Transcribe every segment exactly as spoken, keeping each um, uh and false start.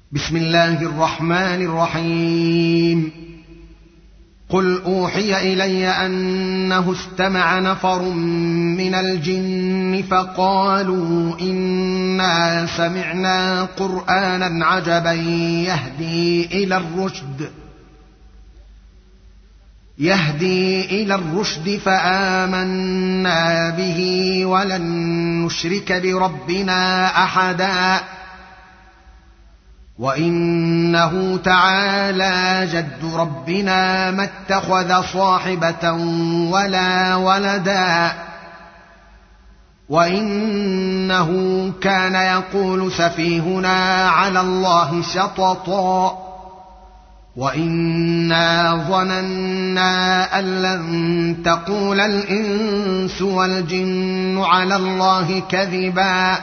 بسم الله الرحمن الرحيم قل أوحي إلي أنه استمع نفر من الجن فقالوا إنا سمعنا قرآنا عجبا يهدي إلى الرشد يهدي إلى الرشد فآمنا به ولن نشرك بربنا أحدا وإنه تعالى جد ربنا ما اتخذ صاحبة ولا ولدا وإنه كان يقول سفيهنا على الله شططا وإنا ظننا أن لن تقول الإنس والجن على الله كذبا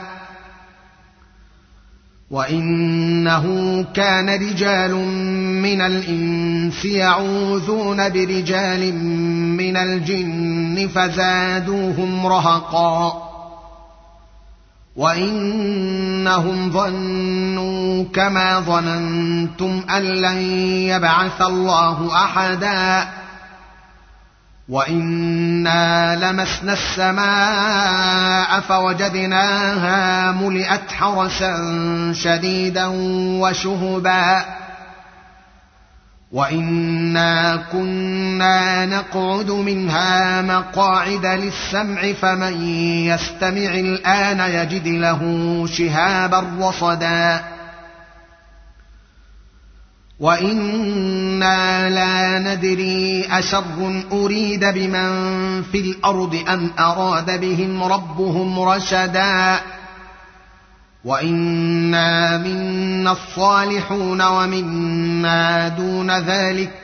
وإنه كان رجال من الإنس يعوذون برجال من الجن فزادوهم رهقا وإنهم ظنوا كما ظننتم أن لن يبعث الله أحدا وإنا لمسنا السماء فوجدناها ملئت حرسا شديدا وشهبا وإنا كنا نقعد منها مقاعد للسمع فمن يستمع الآن يجد له شهابا رصدا وإنا لا ندري أشر أريد بمن في الأرض أم أراد بهم ربهم رشدا وإنا منا الصالحون ومنا دون ذلك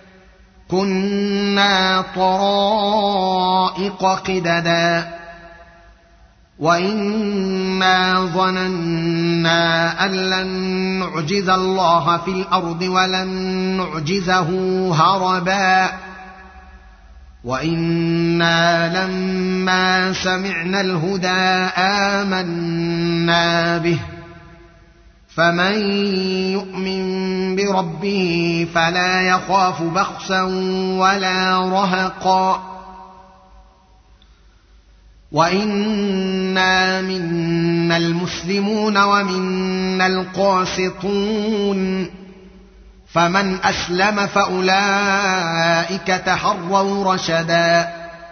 كنا طرائق قددا وإنا ظننا أن لن نعجز الله في الأرض ولن نعجزه هربا وإنا لما سمعنا الهدى آمنا به فمن يؤمن بربه فلا يخاف بخسا ولا رهقا وإنا منا المسلمون ومنا القاسطون فمن أسلم فأولئك تحروا رشدا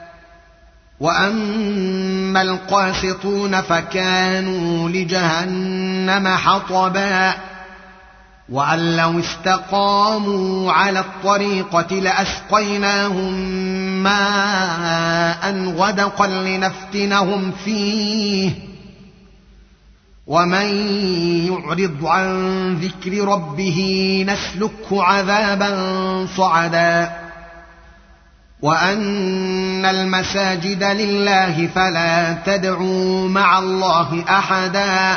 وأما القاسطون فكانوا لجهنم حطبا وأن لو استقاموا على الطريقة لأسقيناهم ماء غدقا لنفتنهم فيه ومن يعرض عن ذكر ربه نسلكه عذابا صعدا وأن المساجد لله فلا تدعوا مع الله أحدا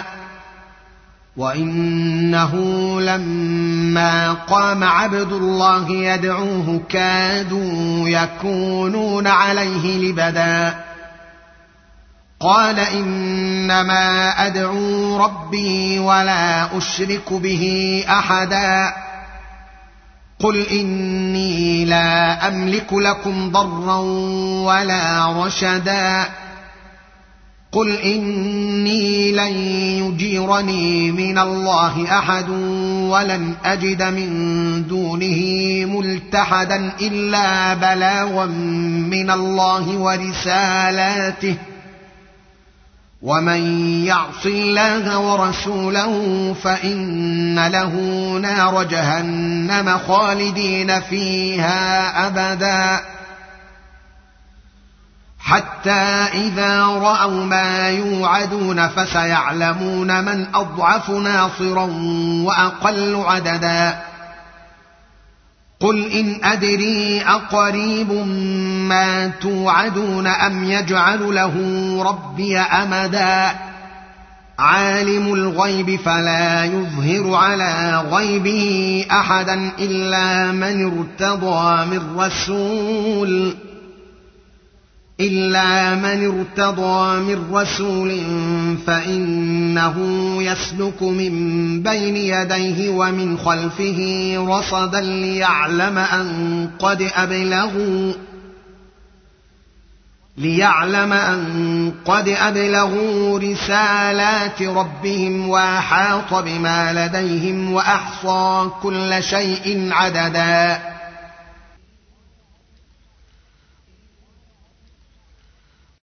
وإنه لما قام عبد الله يدعوه كادوا يكونون عليه لبدا قال إنما أدعو ربي ولا أشرك به أحدا قل إني لا أملك لكم ضرا ولا رشدا قل إني لن يجيرني من الله أحد ولن أجد من دونه ملتحدا إلا بلاغا من الله ورسالاته ومن يعص الله ورسوله فإن له نار جهنم خالدين فيها أبدا حتى إذا رأوا ما يوعدون فسيعلمون من أضعف ناصرا وأقل عددا قل إن أدري أقريب ما توعدون أم يجعل له ربي أمدا عالم الغيب فلا يظهر على غيبه أحدا إلا من ارتضى من رسول إلا من ارتضى من رسول فإنه يسلك من بين يديه ومن خلفه رصدا ليعلم أن قد أبلغوا ليعلم أن قد أبلغوا رسالات ربهم وأحاط بما لديهم وأحصى كل شيء عددا